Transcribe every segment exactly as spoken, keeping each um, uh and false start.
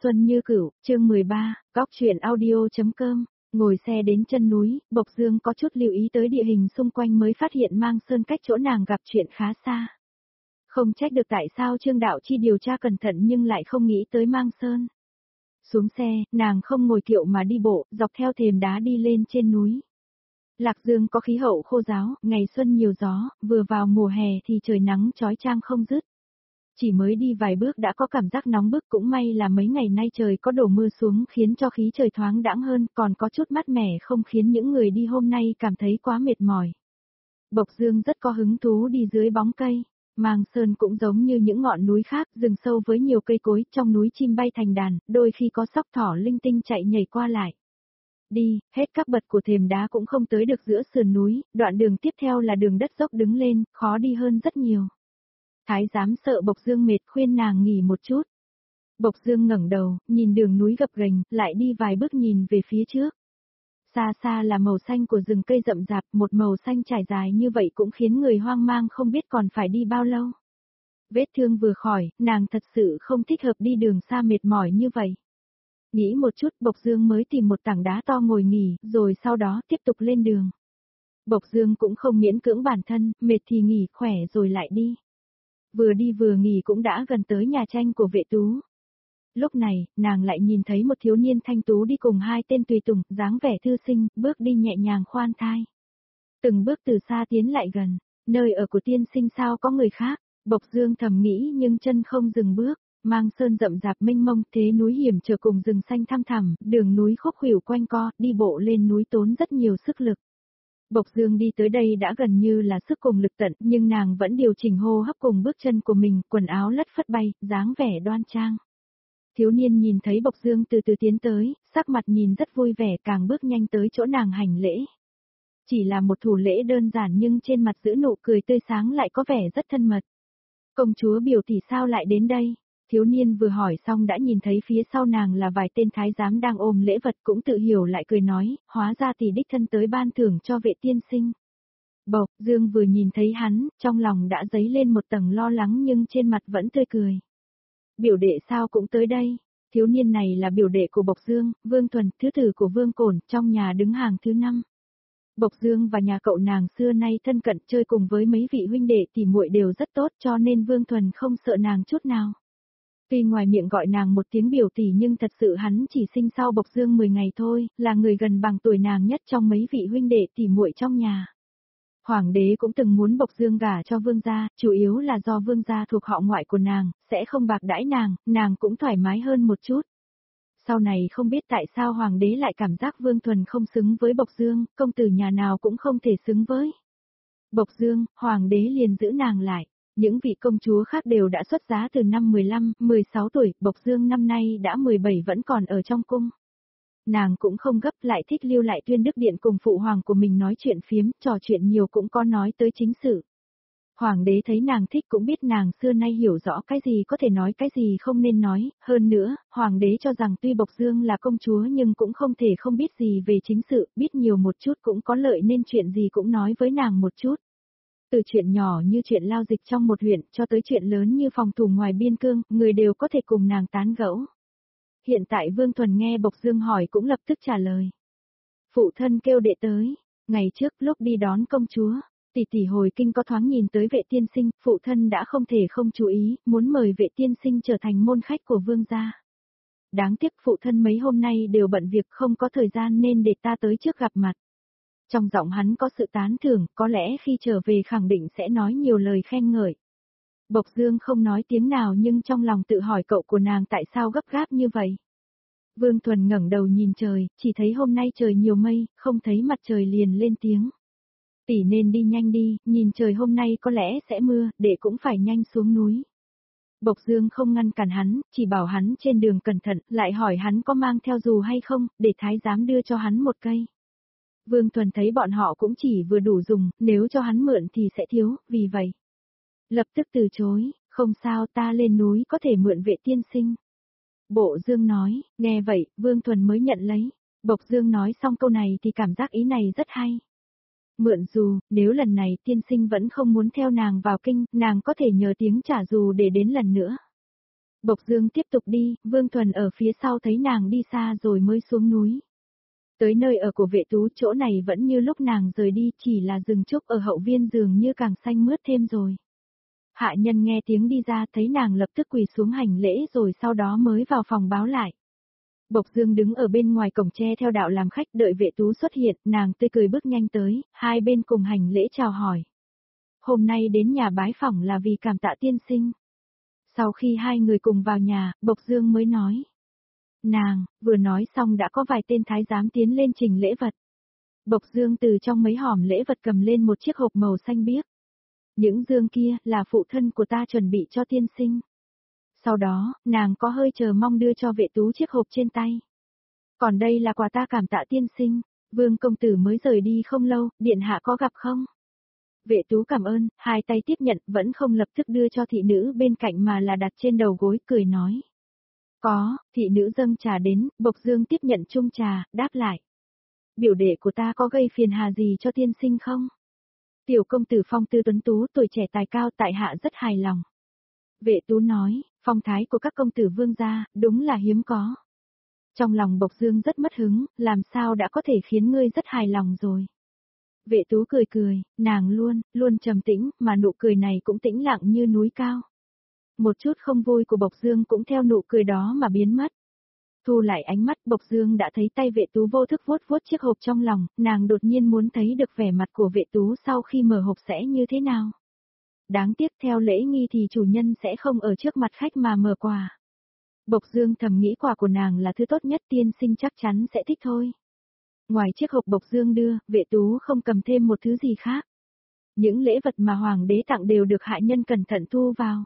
xuân như cửu, chương mười ba, góc truyện audio.com. Ngồi xe đến chân núi, Bộc Dương có chút lưu ý tới địa hình xung quanh mới phát hiện Mang Sơn cách chỗ nàng gặp chuyện khá xa. Không trách được tại sao Trương Đạo Chi điều tra cẩn thận nhưng lại không nghĩ tới Mang Sơn. Xuống xe, nàng không ngồi kiệu mà đi bộ, dọc theo thềm đá đi lên trên núi. Lạc Dương có khí hậu khô ráo, ngày xuân nhiều gió, vừa vào mùa hè thì trời nắng chói chang không dứt. Chỉ mới đi vài bước đã có cảm giác nóng bức, cũng may là mấy ngày nay trời có đổ mưa xuống khiến cho khí trời thoáng đãng hơn, còn có chút mát mẻ không khiến những người đi hôm nay cảm thấy quá mệt mỏi. Bộc Dương rất có hứng thú đi dưới bóng cây. Mang Sơn cũng giống như những ngọn núi khác, rừng sâu với nhiều cây cối, trong núi chim bay thành đàn, đôi khi có sóc thỏ linh tinh chạy nhảy qua lại. Đi, hết các bậc của thềm đá cũng không tới được giữa sườn núi, đoạn đường tiếp theo là đường đất dốc đứng lên, khó đi hơn rất nhiều. Thái giám sợ Bộc Dương mệt khuyên nàng nghỉ một chút. Bộc Dương ngẩng đầu, nhìn đường núi gập ghềnh, lại đi vài bước nhìn về phía trước. Xa xa là màu xanh của rừng cây rậm rạp, một màu xanh trải dài như vậy cũng khiến người hoang mang không biết còn phải đi bao lâu. Vết thương vừa khỏi, nàng thật sự không thích hợp đi đường xa mệt mỏi như vậy. Nghĩ một chút, Bộc Dương mới tìm một tảng đá to ngồi nghỉ, rồi sau đó tiếp tục lên đường. Bộc Dương cũng không miễn cưỡng bản thân, mệt thì nghỉ, khỏe rồi lại đi. Vừa đi vừa nghỉ cũng đã gần tới nhà tranh của Vệ Tú. Lúc này, nàng lại nhìn thấy một thiếu niên thanh tú đi cùng hai tên tùy tùng, dáng vẻ thư sinh, bước đi nhẹ nhàng khoan thai. Từng bước từ xa tiến lại gần, nơi ở của tiên sinh sao có người khác, Bộc Dương thầm nghĩ nhưng chân không dừng bước, Mang Sơn rậm rạp mênh mông, thế núi hiểm trở cùng rừng xanh thăm thẳm, đường núi khúc khuỷu quanh co, đi bộ lên núi tốn rất nhiều sức lực. Bộc Dương đi tới đây đã gần như là sức cùng lực tận, nhưng nàng vẫn điều chỉnh hô hấp cùng bước chân của mình, quần áo lất phất bay, dáng vẻ đoan trang. Thiếu niên nhìn thấy Bộc Dương từ từ tiến tới, sắc mặt nhìn rất vui vẻ, càng bước nhanh tới chỗ nàng hành lễ. Chỉ là một thủ lễ đơn giản nhưng trên mặt giữ nụ cười tươi sáng lại có vẻ rất thân mật. Công chúa biểu tỷ sao lại đến đây? Thiếu niên vừa hỏi xong đã nhìn thấy phía sau nàng là vài tên thái giám đang ôm lễ vật, cũng tự hiểu lại cười nói, hóa ra tỷ đích thân tới ban thưởng cho Vệ tiên sinh. Bộc Dương vừa nhìn thấy hắn, trong lòng đã dấy lên một tầng lo lắng nhưng trên mặt vẫn tươi cười. Biểu đệ sao cũng tới đây? Thiếu niên này là biểu đệ của Bộc Dương, Vương Thuần, thứ tử của Vương Cổn, trong nhà đứng hàng thứ năm. Bộc Dương và nhà cậu nàng xưa nay thân cận, chơi cùng với mấy vị huynh đệ tỉ muội đều rất tốt, cho nên Vương Thuần không sợ nàng chút nào. Tuy ngoài miệng gọi nàng một tiếng biểu tỷ nhưng thật sự hắn chỉ sinh sau Bộc Dương mười ngày thôi, là người gần bằng tuổi nàng nhất trong mấy vị huynh đệ tỉ muội trong nhà. Hoàng đế cũng từng muốn Bộc Dương gả cho vương gia, chủ yếu là do vương gia thuộc họ ngoại của nàng, sẽ không bạc đãi nàng, nàng cũng thoải mái hơn một chút. Sau này không biết tại sao hoàng đế lại cảm giác Vương Thuần không xứng với Bộc Dương, công tử nhà nào cũng không thể xứng với Bộc Dương, hoàng đế liền giữ nàng lại. Những vị công chúa khác đều đã xuất giá từ năm mười lăm, mười sáu tuổi, Bộc Dương năm nay đã mười bảy vẫn còn ở trong cung. Nàng cũng không gấp, lại thích lưu lại Tuyên Đức Điện cùng phụ hoàng của mình nói chuyện phiếm, trò chuyện nhiều cũng có nói tới chính sự. Hoàng đế thấy nàng thích cũng biết nàng xưa nay hiểu rõ cái gì có thể nói cái gì không nên nói, hơn nữa, hoàng đế cho rằng tuy Bộc Dương là công chúa nhưng cũng không thể không biết gì về chính sự, biết nhiều một chút cũng có lợi nên chuyện gì cũng nói với nàng một chút. Từ chuyện nhỏ như chuyện lao dịch trong một huyện cho tới chuyện lớn như phòng thủ ngoài biên cương, người đều có thể cùng nàng tán gẫu. Hiện tại Vương Thuần nghe Bộc Dương hỏi cũng lập tức trả lời. Phụ thân kêu đệ tới, ngày trước lúc đi đón công chúa, tỷ tỷ hồi kinh có thoáng nhìn tới Vệ tiên sinh, phụ thân đã không thể không chú ý, muốn mời Vệ tiên sinh trở thành môn khách của vương gia. Đáng tiếc phụ thân mấy hôm nay đều bận việc không có thời gian nên để ta tới trước gặp mặt. Trong giọng hắn có sự tán thưởng, có lẽ khi trở về khẳng định sẽ nói nhiều lời khen ngợi. Bộc Dương không nói tiếng nào nhưng trong lòng tự hỏi cậu của nàng tại sao gấp gáp như vậy. Vương Thuần ngẩng đầu nhìn trời, chỉ thấy hôm nay trời nhiều mây, không thấy mặt trời liền lên tiếng. Tỷ nên đi nhanh đi, nhìn trời hôm nay có lẽ sẽ mưa, đệ cũng phải nhanh xuống núi. Bộc Dương không ngăn cản hắn, chỉ bảo hắn trên đường cẩn thận, lại hỏi hắn có mang theo dù hay không, để thái giám đưa cho hắn một cây. Vương Thuần thấy bọn họ cũng chỉ vừa đủ dùng, nếu cho hắn mượn thì sẽ thiếu, vì vậy. Lập tức từ chối, không sao ta lên núi có thể mượn Vệ tiên sinh. Bộ Dương nói, nghe vậy, Vương Thuần mới nhận lấy. Bộc Dương nói xong câu này thì cảm giác ý này rất hay. Mượn dù, nếu lần này tiên sinh vẫn không muốn theo nàng vào kinh, nàng có thể nhờ tiếng trả dù để đến lần nữa. Bộc Dương tiếp tục đi, Vương Thuần ở phía sau thấy nàng đi xa rồi mới xuống núi. Tới nơi ở của vệ tú, chỗ này vẫn như lúc nàng rời đi, chỉ là rừng trúc ở hậu viên dường như càng xanh mướt thêm rồi. Hạ nhân nghe tiếng đi ra thấy nàng lập tức quỳ xuống hành lễ rồi sau đó mới vào phòng báo lại. Bộc Dương đứng ở bên ngoài cổng tre theo đạo làm khách đợi vệ tú xuất hiện, nàng tươi cười bước nhanh tới, hai bên cùng hành lễ chào hỏi. Hôm nay đến nhà bái phỏng là vì cảm tạ tiên sinh. Sau khi hai người cùng vào nhà, Bộc Dương mới nói. Nàng, vừa nói xong đã có vài tên thái giám tiến lên trình lễ vật. Bộc Dương từ trong mấy hòm lễ vật cầm lên một chiếc hộp màu xanh biếc. Những dương kia là phụ thân của ta chuẩn bị cho tiên sinh. Sau đó, nàng có hơi chờ mong đưa cho vệ tú chiếc hộp trên tay. Còn đây là quà ta cảm tạ tiên sinh, Vương công tử mới rời đi không lâu, điện hạ có gặp không? Vệ tú cảm ơn, hai tay tiếp nhận, vẫn không lập tức đưa cho thị nữ bên cạnh mà là đặt trên đầu gối, cười nói. Có, thị nữ dâng trà đến, Bộc Dương tiếp nhận chung trà, đáp lại. Biểu đệ của ta có gây phiền hà gì cho tiên sinh không? Tiểu công tử phong tư tuấn tú, tuổi trẻ tài cao, tại hạ rất hài lòng. Vệ tú nói, phong thái của các công tử vương gia, đúng là hiếm có. Trong lòng Bộc Dương rất mất hứng, làm sao đã có thể khiến ngươi rất hài lòng rồi. Vệ tú cười cười, nàng luôn, luôn trầm tĩnh, mà nụ cười này cũng tĩnh lặng như núi cao. Một chút không vui của Bộc Dương cũng theo nụ cười đó mà biến mất. Thu lại ánh mắt, Bộc Dương đã thấy tay vệ tú vô thức vuốt vuốt chiếc hộp trong lòng, nàng đột nhiên muốn thấy được vẻ mặt của vệ tú sau khi mở hộp sẽ như thế nào. Đáng tiếc theo lễ nghi thì chủ nhân sẽ không ở trước mặt khách mà mở quà. Bộc Dương thầm nghĩ quà của nàng là thứ tốt nhất, tiên sinh chắc chắn sẽ thích thôi. Ngoài chiếc hộp Bộc Dương đưa, vệ tú không cầm thêm một thứ gì khác. Những lễ vật mà hoàng đế tặng đều được hạ nhân cẩn thận thu vào.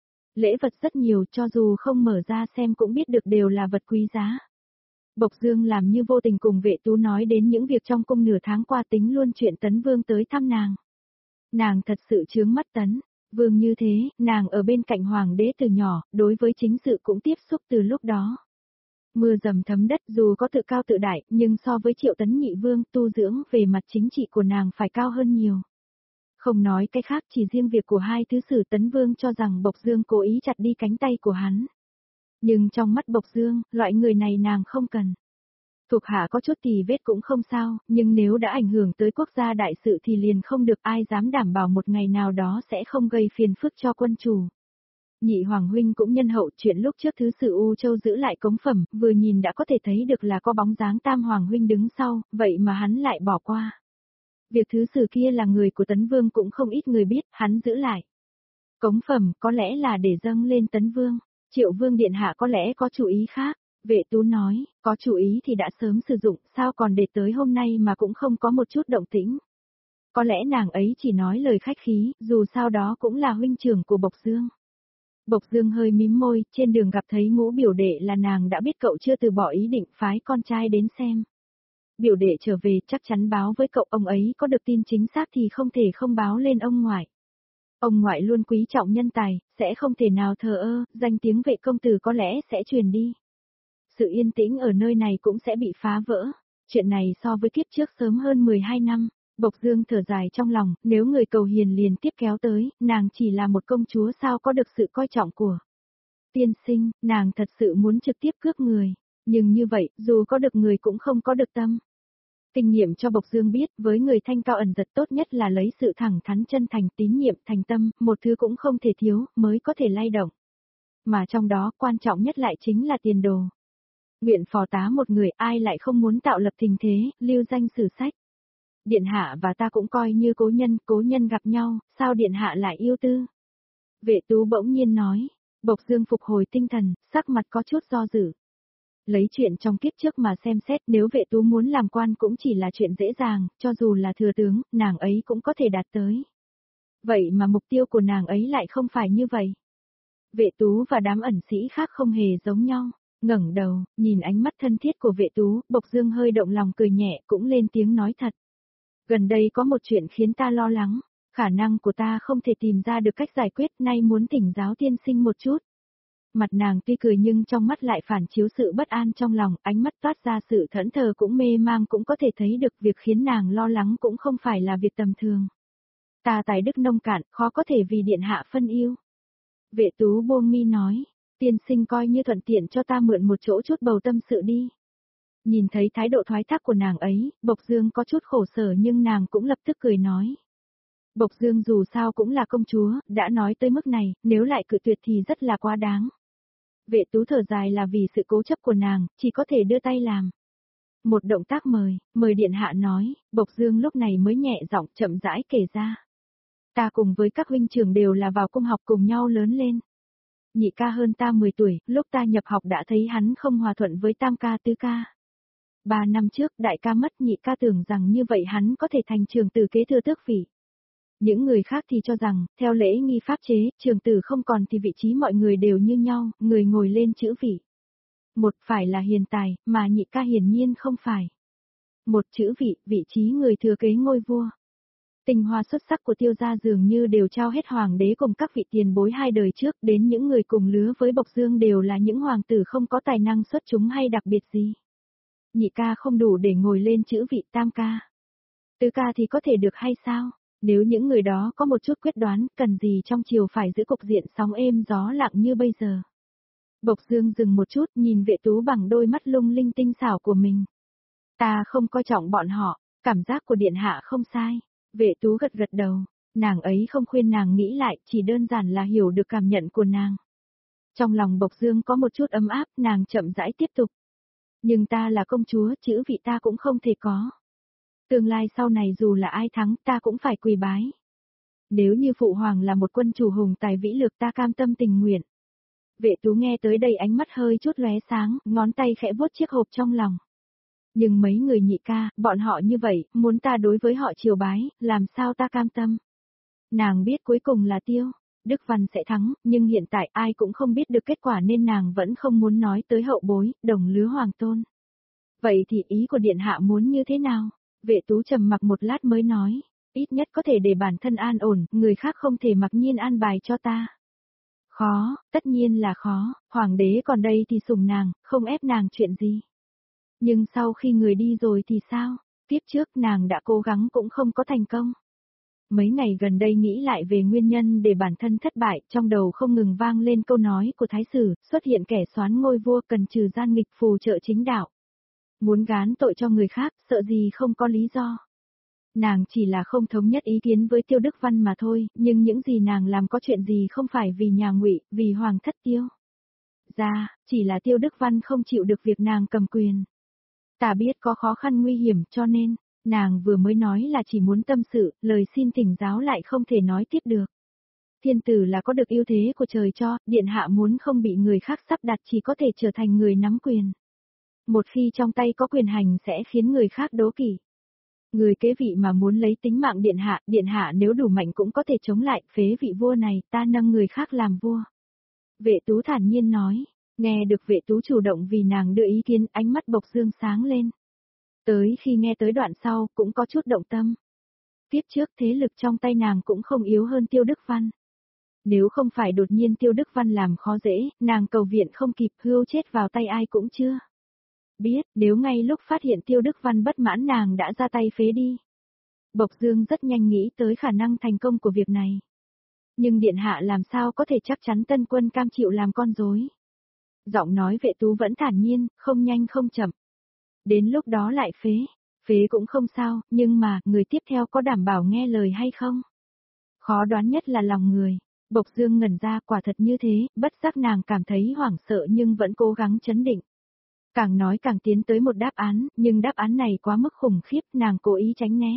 Lễ vật rất nhiều, cho dù không mở ra xem cũng biết được đều là vật quý giá. Bộc Dương làm như vô tình cùng vệ tú nói đến những việc trong cung nửa tháng qua, tính luôn chuyện Tấn Vương tới thăm nàng. Nàng thật sự chướng mắt Tấn Vương như thế, nàng ở bên cạnh hoàng đế từ nhỏ, đối với chính sự cũng tiếp xúc từ lúc đó. Mưa dầm thấm đất, dù có tự cao tự đại, nhưng so với Triệu Tấn Nhị Vương, tu dưỡng về mặt chính trị của nàng phải cao hơn nhiều. Không nói cái khác, chỉ riêng việc của hai thứ sử Tấn Vương cho rằng Bộc Dương cố ý chặt đi cánh tay của hắn. Nhưng trong mắt Bộc Dương, loại người này nàng không cần. Thuộc hạ có chút tì vết cũng không sao, nhưng nếu đã ảnh hưởng tới quốc gia đại sự thì liền không được ai dám đảm bảo một ngày nào đó sẽ không gây phiền phức cho quân chủ. Nhị Hoàng huynh cũng nhân hậu, chuyện lúc trước thứ sử U Châu giữ lại cống phẩm, vừa nhìn đã có thể thấy được là có bóng dáng Tam Hoàng huynh đứng sau, vậy mà hắn lại bỏ qua. Việc thứ sử kia là người của Tấn Vương cũng không ít người biết, hắn giữ lại. Cống phẩm có lẽ là để dâng lên Tấn Vương, Triệu Vương điện hạ có lẽ có chủ ý khác. Vệ tú nói, có chủ ý thì đã sớm sử dụng, sao còn để tới hôm nay mà cũng không có một chút động tĩnh. Có lẽ nàng ấy chỉ nói lời khách khí, dù sao đó cũng là huynh trưởng của Bộc Dương. Bộc Dương hơi mím môi, trên đường gặp thấy Ngũ biểu đệ là nàng đã biết cậu chưa từ bỏ ý định phái con trai đến xem. Biểu đệ trở về chắc chắn báo với cậu, ông ấy có được tin chính xác thì không thể không báo lên ông ngoại. Ông ngoại luôn quý trọng nhân tài, sẽ không thể nào thờ ơ, danh tiếng Vệ công tử có lẽ sẽ truyền đi. Sự yên tĩnh ở nơi này cũng sẽ bị phá vỡ. Chuyện này so với kiếp trước sớm hơn mười hai năm, Bộc Dương thở dài trong lòng, nếu người cầu hiền liền tiếp kéo tới, nàng chỉ là một công chúa sao có được sự coi trọng của tiên sinh, nàng thật sự muốn trực tiếp cướp người, nhưng như vậy, dù có được người cũng không có được tâm. Kinh nghiệm cho Bộc Dương biết, với người thanh cao ẩn giật tốt nhất là lấy sự thẳng thắn chân thành, tín nhiệm, thành tâm, một thứ cũng không thể thiếu, mới có thể lay động. Mà trong đó, quan trọng nhất lại chính là tiền đồ. Nguyện phò tá một người, ai lại không muốn tạo lập tình thế, lưu danh sử sách. Điện hạ và ta cũng coi như cố nhân, cố nhân gặp nhau, sao điện hạ lại yêu tư? Vệ tú bỗng nhiên nói. Bộc Dương phục hồi tinh thần, sắc mặt có chút do dự. Lấy chuyện trong kiếp trước mà xem xét, nếu vệ tú muốn làm quan cũng chỉ là chuyện dễ dàng, cho dù là thừa tướng, nàng ấy cũng có thể đạt tới. Vậy mà mục tiêu của nàng ấy lại không phải như vậy. Vệ tú và đám ẩn sĩ khác không hề giống nhau. Ngẩng đầu, nhìn ánh mắt thân thiết của vệ tú, Bộc Dương hơi động lòng cười nhẹ, cũng lên tiếng nói thật. Gần đây có một chuyện khiến ta lo lắng, khả năng của ta không thể tìm ra được cách giải quyết, nay muốn thỉnh giáo tiên sinh một chút. Mặt nàng tuy cười nhưng trong mắt lại phản chiếu sự bất an trong lòng, ánh mắt toát ra sự thẫn thờ cũng mê mang, cũng có thể thấy được việc khiến nàng lo lắng cũng không phải là việc tầm thường. Ta tài đức nông cạn, khó có thể vì điện hạ phân yêu. Vệ tú buông mi nói. Tiên sinh coi như thuận tiện cho ta mượn một chỗ chút bầu tâm sự đi. Nhìn thấy thái độ thoái thác của nàng ấy, Bộc Dương có chút khổ sở nhưng nàng cũng lập tức cười nói. Bộc Dương dù sao cũng là công chúa, đã nói tới mức này, nếu lại cự tuyệt thì rất là quá đáng. Vệ Tú thở dài là vì sự cố chấp của nàng, chỉ có thể đưa tay làm. Một động tác mời, mời điện hạ nói, Bộc Dương lúc này mới nhẹ giọng chậm rãi kể ra. Ta cùng với các huynh trưởng đều là vào cung học cùng nhau lớn lên. Nhị ca hơn ta mười tuổi, lúc ta nhập học đã thấy hắn không hòa thuận với tam ca tứ ca. Ba năm trước đại ca mất, nhị ca tưởng rằng như vậy hắn có thể thành trường tử kế thừa tước vị. Những người khác thì cho rằng, theo lễ nghi pháp chế, trường tử không còn thì vị trí mọi người đều như nhau, người ngồi lên chữ vị. Một phải là hiền tài, mà nhị ca hiển nhiên không phải. Một chữ vị, vị trí người thừa kế ngôi vua. Tinh hoa xuất sắc của Tiêu gia dường như đều trao hết hoàng đế cùng các vị tiền bối hai đời trước, đến những người cùng lứa với Bộc Dương đều là những hoàng tử không có tài năng xuất chúng hay đặc biệt gì. Nhị ca không đủ để ngồi lên chữ vị, tam ca. Tứ ca thì có thể được hay sao? Nếu những người đó có một chút quyết đoán, cần gì trong triều phải giữ cục diện sóng êm gió lặng như bây giờ. Bộc Dương dừng một chút, nhìn Vệ Tú bằng đôi mắt lung linh tinh xảo của mình. Ta không coi trọng bọn họ, cảm giác của điện hạ không sai. Vệ Tú gật gật đầu, nàng ấy không khuyên nàng nghĩ lại, chỉ đơn giản là hiểu được cảm nhận của nàng. Trong lòng Bộc Dương có một chút ấm áp, nàng chậm rãi tiếp tục. Nhưng ta là công chúa, chữ vị ta cũng không thể có. Tương lai sau này dù là ai thắng, ta cũng phải quỳ bái. Nếu như phụ hoàng là một quân chủ hùng tài vĩ lược, ta cam tâm tình nguyện. Vệ Tú nghe tới đây ánh mắt hơi chút lóe sáng, ngón tay khẽ vuốt chiếc hộp trong lòng. Nhưng mấy người nhị ca, bọn họ như vậy, muốn ta đối với họ triều bái, làm sao ta cam tâm. Nàng biết cuối cùng là Tiêu Đức Văn sẽ thắng, nhưng hiện tại ai cũng không biết được kết quả nên nàng vẫn không muốn nói tới hậu bối, đồng lứa hoàng tôn. Vậy thì ý của điện hạ muốn như thế nào? Vệ Tú trầm mặc một lát mới nói, ít nhất có thể để bản thân an ổn, người khác không thể mặc nhiên an bài cho ta. Khó, tất nhiên là khó, hoàng đế còn đây thì sủng nàng, không ép nàng chuyện gì. Nhưng sau khi người đi rồi thì sao? Tiếp trước nàng đã cố gắng cũng không có thành công. Mấy ngày gần đây nghĩ lại về nguyên nhân để bản thân thất bại, trong đầu không ngừng vang lên câu nói của Thái Sử, xuất hiện kẻ soán ngôi vua cần trừ gian nghịch phù trợ chính đạo. Muốn gán tội cho người khác, sợ gì không có lý do. Nàng chỉ là không thống nhất ý kiến với Tiêu Đức Văn mà thôi, nhưng những gì nàng làm có chuyện gì không phải vì nhà Ngụy, vì hoàng thất Tiêu. Ra, chỉ là Tiêu Đức Văn không chịu được việc nàng cầm quyền. Ta biết có khó khăn nguy hiểm cho nên, nàng vừa mới nói là chỉ muốn tâm sự, lời xin thỉnh giáo lại không thể nói tiếp được. Thiên tử là có được ưu thế của trời cho, điện hạ muốn không bị người khác sắp đặt chỉ có thể trở thành người nắm quyền. Một khi trong tay có quyền hành sẽ khiến người khác đố kỵ. Người kế vị mà muốn lấy tính mạng điện hạ, điện hạ nếu đủ mạnh cũng có thể chống lại, phế vị vua này, ta nâng người khác làm vua. Vệ Tú thản nhiên nói, nghe được Vệ Tú chủ động vì nàng đưa ý kiến, ánh mắt Bộc Dương sáng lên. Tới khi nghe tới đoạn sau, cũng có chút động tâm. Tiếp trước thế lực trong tay nàng cũng không yếu hơn Tiêu Đức Văn. Nếu không phải đột nhiên Tiêu Đức Văn làm khó dễ, nàng cầu viện không kịp, hươu chết vào tay ai cũng chưa. Biết, nếu ngay lúc phát hiện Tiêu Đức Văn bất mãn nàng đã ra tay phế đi. Bộc Dương rất nhanh nghĩ tới khả năng thành công của việc này. Nhưng điện hạ làm sao có thể chắc chắn tân quân cam chịu làm con rối. Giọng nói Vệ Tú vẫn thản nhiên, không nhanh không chậm. Đến lúc đó lại phế, phế cũng không sao, nhưng mà, người tiếp theo có đảm bảo nghe lời hay không? Khó đoán nhất là lòng người. Bộc Dương ngẩn ra, quả thật như thế, bất giác nàng cảm thấy hoảng sợ nhưng vẫn cố gắng chấn định. Càng nói càng tiến tới một đáp án, nhưng đáp án này quá mức khủng khiếp, nàng cố ý tránh né.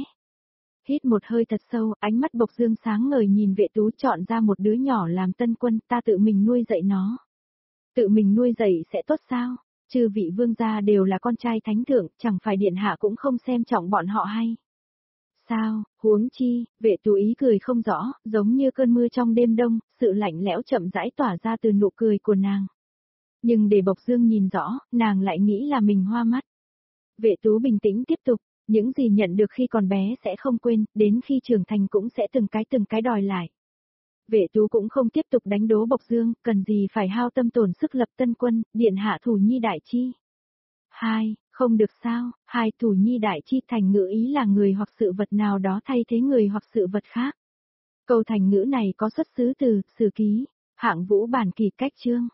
Hít một hơi thật sâu, ánh mắt Bộc Dương sáng ngời nhìn Vệ Tú, chọn ra một đứa nhỏ làm tân quân, ta tự mình nuôi dạy nó. Tự mình nuôi dạy sẽ tốt sao? Chư vị vương gia đều là con trai thánh thượng, chẳng phải điện hạ cũng không xem trọng bọn họ hay. Sao, huống chi, Vệ Tú ý cười không rõ, giống như cơn mưa trong đêm đông, sự lạnh lẽo chậm rãi tỏa ra từ nụ cười của nàng. Nhưng để Bộc Dương nhìn rõ, nàng lại nghĩ là mình hoa mắt. Vệ Tú bình tĩnh tiếp tục, những gì nhận được khi còn bé sẽ không quên, đến khi trưởng thành cũng sẽ từng cái từng cái đòi lại. Vệ Tú cũng không tiếp tục đánh đố Bộc Dương, cần gì phải hao tâm tổn sức lập tân quân, điện hạ thủ nhi đại chi. Hai, không được sao, hai thủ nhi đại chi thành ngữ ý là người hoặc sự vật nào đó thay thế người hoặc sự vật khác. Câu thành ngữ này có xuất xứ từ Sử Ký, Hạng Vũ bản kỷ cách chương.